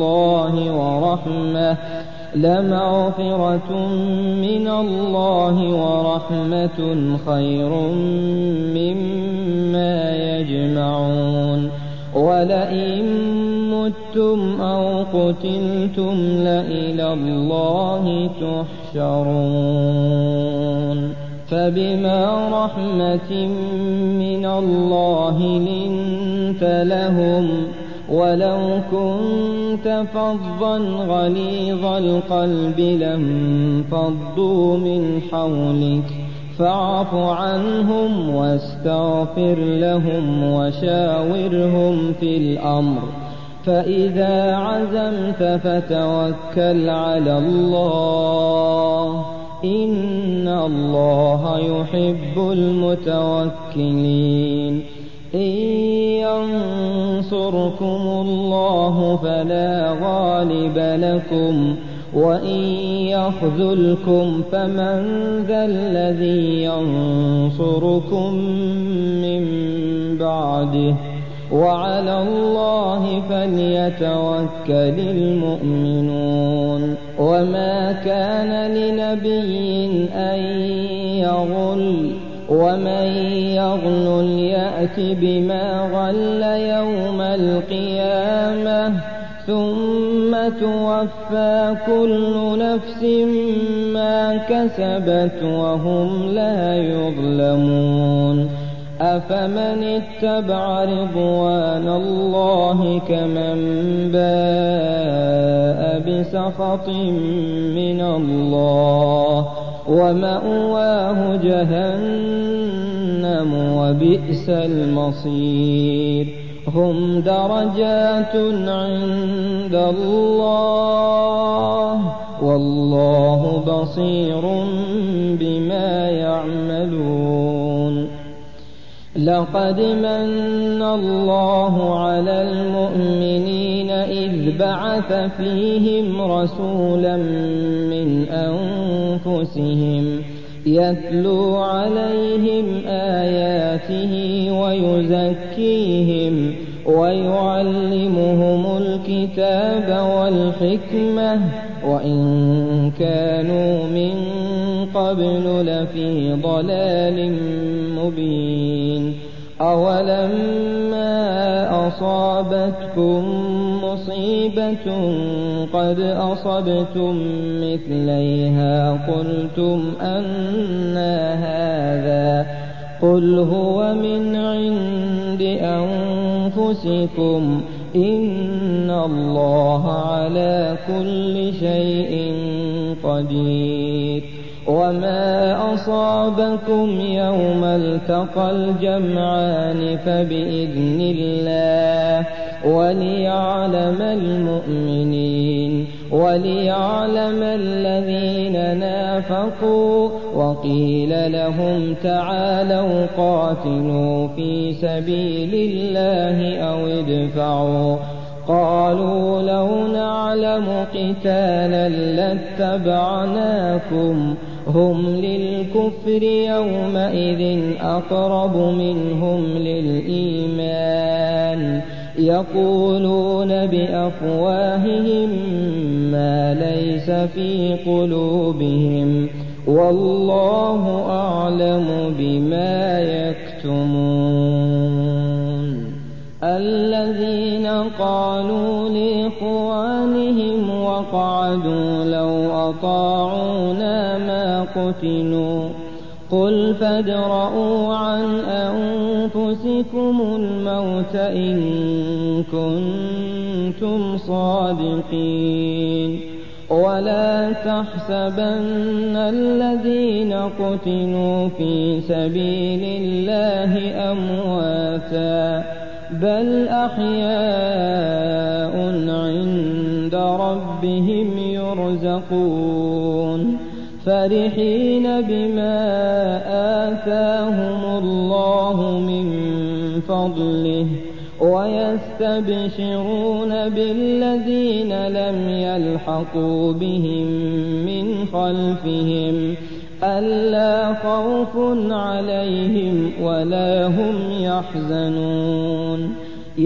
S1: الله ورحمة خير مما يجمعون. ولئن متم أو قتلتم لإلى الله تحشرون فبما رحمة من الله لنت لهم ولو كنت فظا غليظ القلب لانفضوا من حولك فاعف عنهم واستغفر لهم وشاورهم في الأمر فإذا عزمت فتوكل على الله إن الله يحب المتوكلين إن ينصركم الله فلا غالب لكم وإن يخذلكم فمن ذا الذي ينصركم من بعده وعلى الله فليتوكل المؤمنون وما كان لنبي أن يغل ومن يغل يأت بما غل يوم القيامة ثم توفى كل نفس ما كسبت وهم لا يظلمون أفمن اتبع رضوان الله كمن باء بسخط من الله ومأواه جهنم وبئس المصير هم درجات عند الله والله بصير بما يعملون لقد من الله على المؤمنين إذ بعث فيهم رسولا من أنفسهم يتلو عليهم آياته ويزكيهم ويعلمهم الكتاب والحكمة وإن كانوا من قبل لفي ضلال مبين أولما أصابتكم مصيبة قد أصبتم مثليها قلتم أنى هذا قل هو من عند أنفسكم إن الله على كل شيء قدير وما أصابكم يوم التقى الجمعان فبإذن الله وليعلم المؤمنين وليعلم الذين نافقوا وقيل لهم تعالوا قاتلوا في سبيل الله أو ادفعوا قالوا لو نعلم قتالا لاتبعناكم هم للكفر يومئذ أقرب منهم للإيمان يقولون بأفواههم ما ليس في قلوبهم والله أعلم بما يكتمون الذين قالوا لإخوانهم وقعدوا لو أطاعونا ما قتلوا قل فادرءوا عن أنفسكم الموت إن كنتم صادقين ولا تحسبن الذين قتلوا في سبيل الله أمواتا بل أحياء عند ربهم يرزقون فرحين بما آتاهم الله من فضله ويستبشرون بالذين لم يلحقوا بهم من خلفهم ألا خوف عليهم ولا هم يحزنون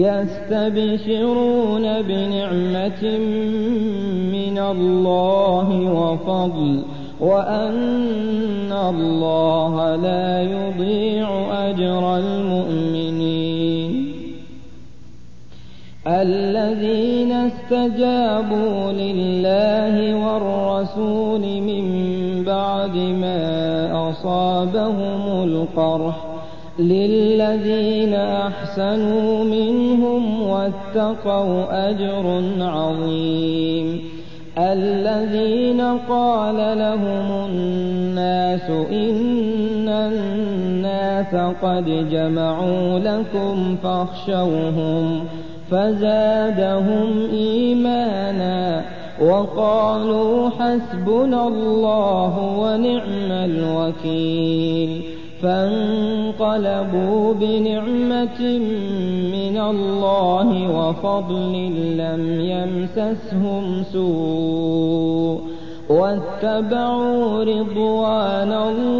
S1: يستبشرون بنعمة من الله وفضل وأن الله لا يضيع أجر المؤمنين الذين استجابوا لله والرسول من بعد ما أصابهم القرح للذين أحسنوا منهم واتقوا أجر عظيم. الذين قال لهم الناس إن الناس قد جمعوا لكم فاخشوهم فزادهم إيمانا وقالوا حسبنا الله ونعم الوكيل. فانقلبوا بنعمة من الله وفضل لم يمسسهم سوء واتبعوا رضوان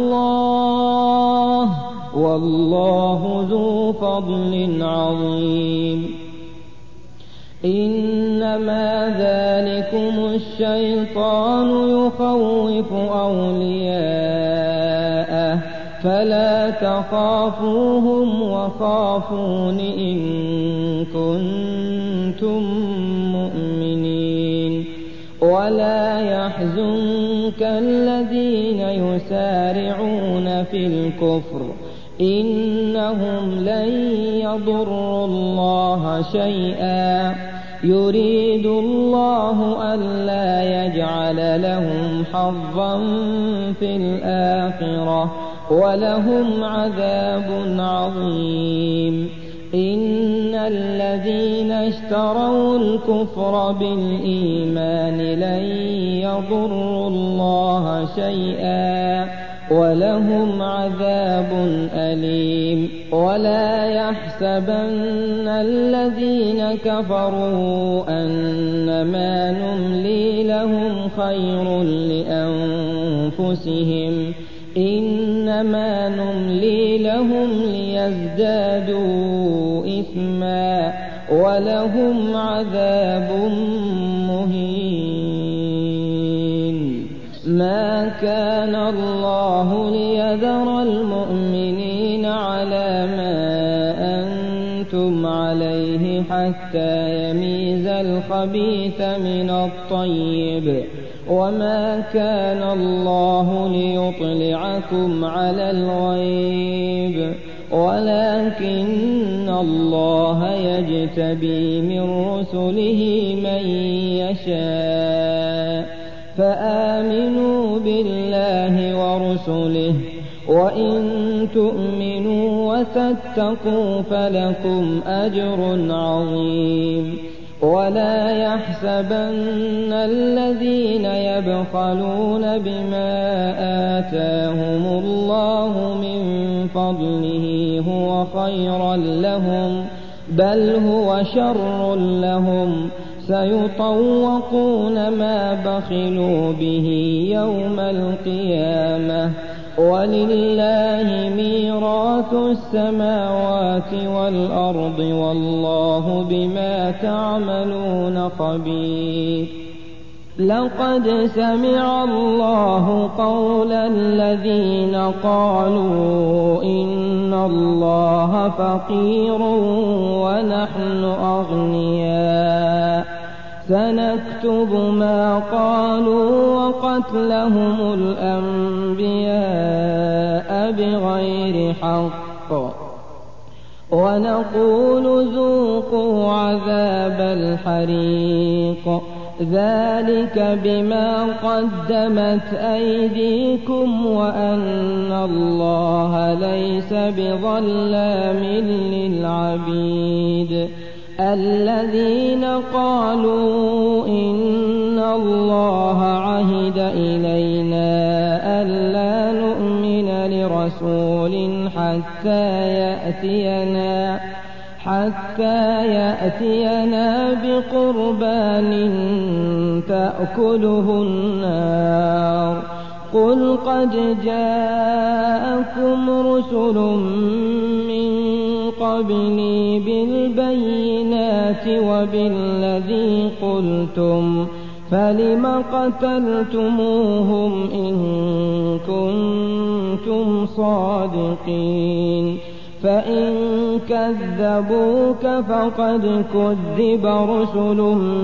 S1: الله والله ذو فضل عظيم. إنما ذلكم الشيطان يخوف أولياءه فلا تخافوهم وخافون إن كنتم مؤمنين. ولا يحزنك الذين يسارعون في الكفر إنهم لن يضروا الله شيئا يريد الله ألا يجعل لهم حظا في الآخرة ولهم عذاب عظيم. إن الذين اشتروا الكفر بالإيمان لن يضروا الله شيئا ولهم عذاب أليم. ولا يحسبن الذين كفروا أنما نملي لهم خير لأنفسهم إنما نملي لهم ليزدادوا إثما ولهم عذاب مهين. ما كان الله ليذر المؤمنين على ما أنتم عليه حتى يميز الخبيث من الطيب وما كان الله ليطلعكم على الغيب ولكن الله يجتبي من رسله من يشاء. فآمنوا بالله ورسله وإن تؤمنوا وتتقوا فلكم أجر عظيم. ولا يحسبن الذين يبخلون بما آتاهم الله من فضله هو خيرا لهم بل هو شر لهم سيطوقون ما بخلوا به يوم القيامة ولله ميراث السماوات والأرض والله بما تعملون خبير. لقد سمع الله قول الذين قالوا إن الله فقير ونحن أغنياء سنكتب ما قالوا وقتلهم الأنبياء بغير حق ونقول ذوقوا عذاب الحريق ذلك بما قدمت أيديكم وأن الله ليس بظلام للعبيد. الذين قالوا إن الله عهد إلينا ألا نؤمن لرسول حتى يأتينا بقربان تأكله النار قل قد جاءكم رسل من قبلي بالبينات وبالذي قلتم فلم قتلتموهم إن كنتم صادقين فإن كذبوك فقد كذب رسل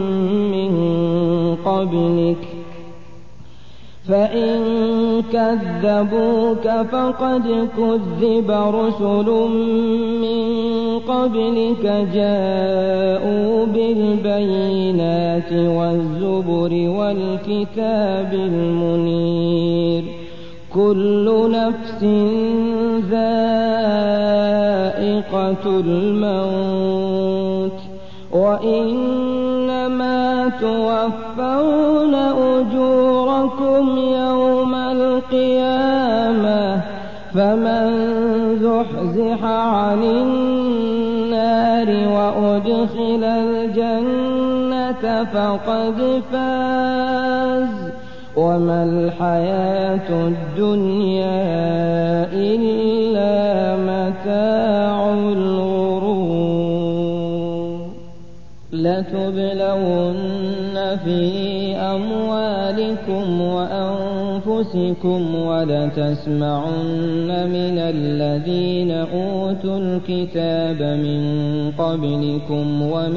S1: من قبلك جاءوا بالبينات والزبر والكتاب المنير كل نفس ذائقة الموت وإنما توفون أجوركم يوم القيامة فمن زحزح عن النار وأدخل الجنة فقد فاز وما الحياة الدنيا إلا متاع الغرور لتبلون في أموالكم وأنفسكم ولتسمعن من الذين أوتوا الكتاب من قبلكم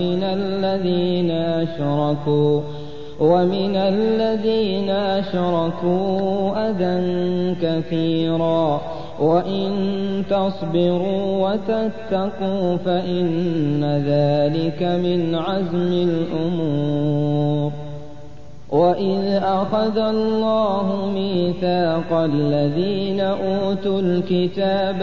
S1: ومن الذين أشركوا أذى كثيرا وإن تصبروا وتتقوا فإن ذلك من عزم الأمور وإذ أخذ الله ميثاق الذين أوتوا الكتاب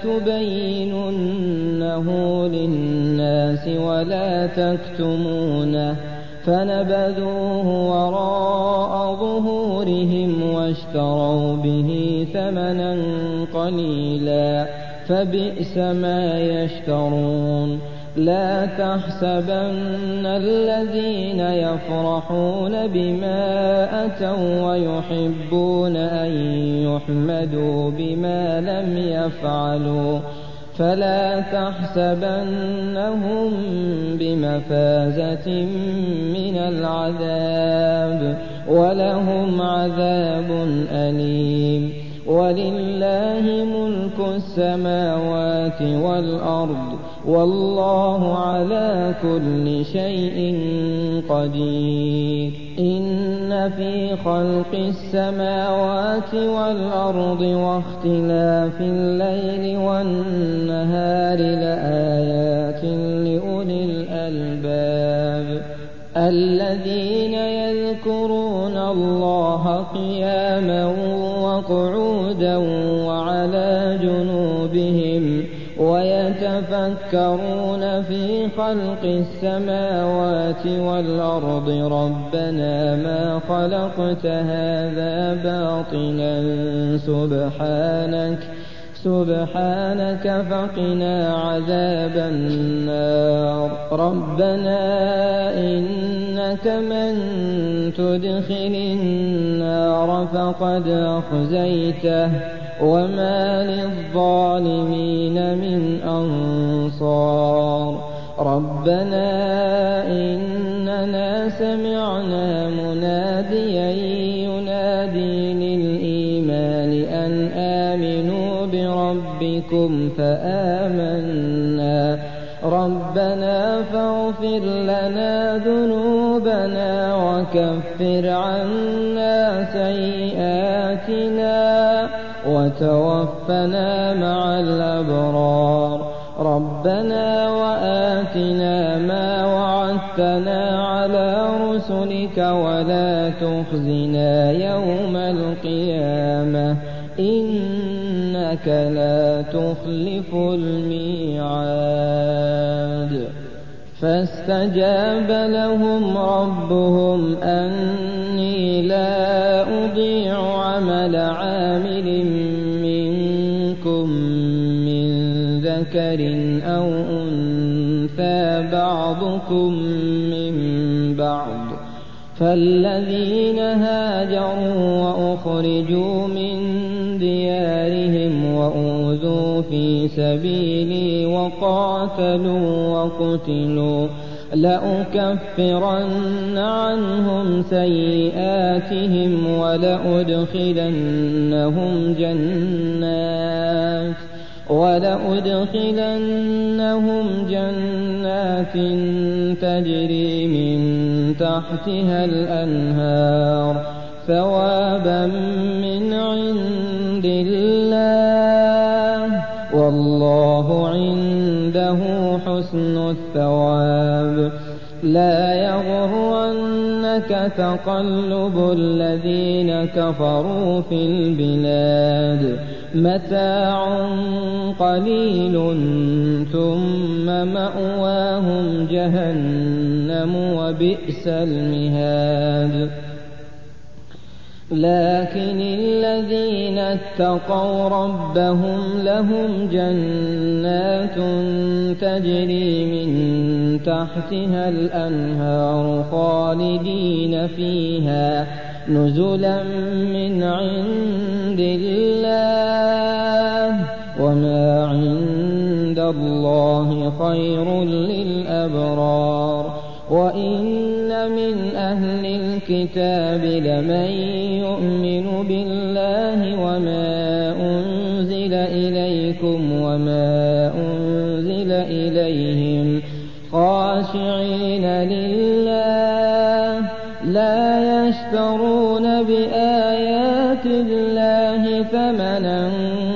S1: لتبيننه للناس ولا تكتمونه فنبذوه وراء ظهورهم واشتروا به ثمنا قليلا فبئس ما يشترون لا تحسبن الذين يفرحون بما أتوا ويحبون أن يحمدوا بما لم يفعلوا فلا تحسبنهم بمفازة من العذاب ولهم عذاب أليم ولله ملك السماوات والأرض والله على كل شيء قدير إن في خلق السماوات والأرض واختلاف الليل والنهار لآيات لأولي الألباب الذين يذكرون الله قياما وقعودا وعلى جنوبهم ويتفكرون في خلق السماوات والأرض ربنا ما خلقت هذا باطلا سبحانك فقنا عذاب النار ربنا إنك من تدخل النار فقد أخزيته وما للظالمين من أنصار ربنا إننا سمعنا مناديا ينادي للإيمان أن آمنوا بربكم فآمنا ربنا فاغفر لنا ذنوبنا وكفر عنا سيئاتنا وتوفنا مع الأبرار ربنا وآتنا ما وعدتنا على رسلك ولا تخزنا يوم القيامة إنك لا تخلف الميعاد فاستجاب لهم ربهم أني لا أضيع عمل عامل منكم من ذكر أو أنثى بعضكم من بعض فالذين هاجروا وأخرجوا من ديارهم وأوذوا في سبيلي وقاتلوا وقتلوا لأكفرن عنهم سيئاتهم ولأدخلنهم جنات تجري من تحتها الأنهار ثوابا من عند الله والله عنده حسن الثواب. لا يغرنك تقلب الذين كفروا في البلاد متاع قليل ثم مأواهم جهنم وبئس المهاد. لكن الذين اتقوا ربهم لهم جنات تجري من تحتها الأنهار خالدين فيها نزلا من عند الله وما عند الله خير للأبرار. وإن من أهل الكتاب لمن يؤمن بالله وما أنزل إليكم وما أنزل إليهم خاشعين لله لا يشترون بآيات الله ثمنا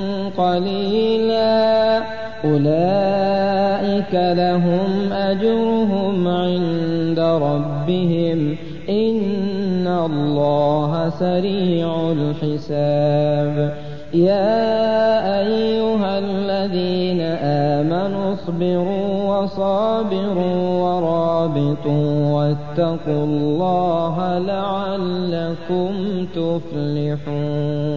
S1: قليلا أولئك لهم أجرهم عند ربهم إن الله سريع الحساب. يا أيها الذين آمنوا اصبروا وصابروا ورابطوا واتقوا الله لعلكم تفلحون.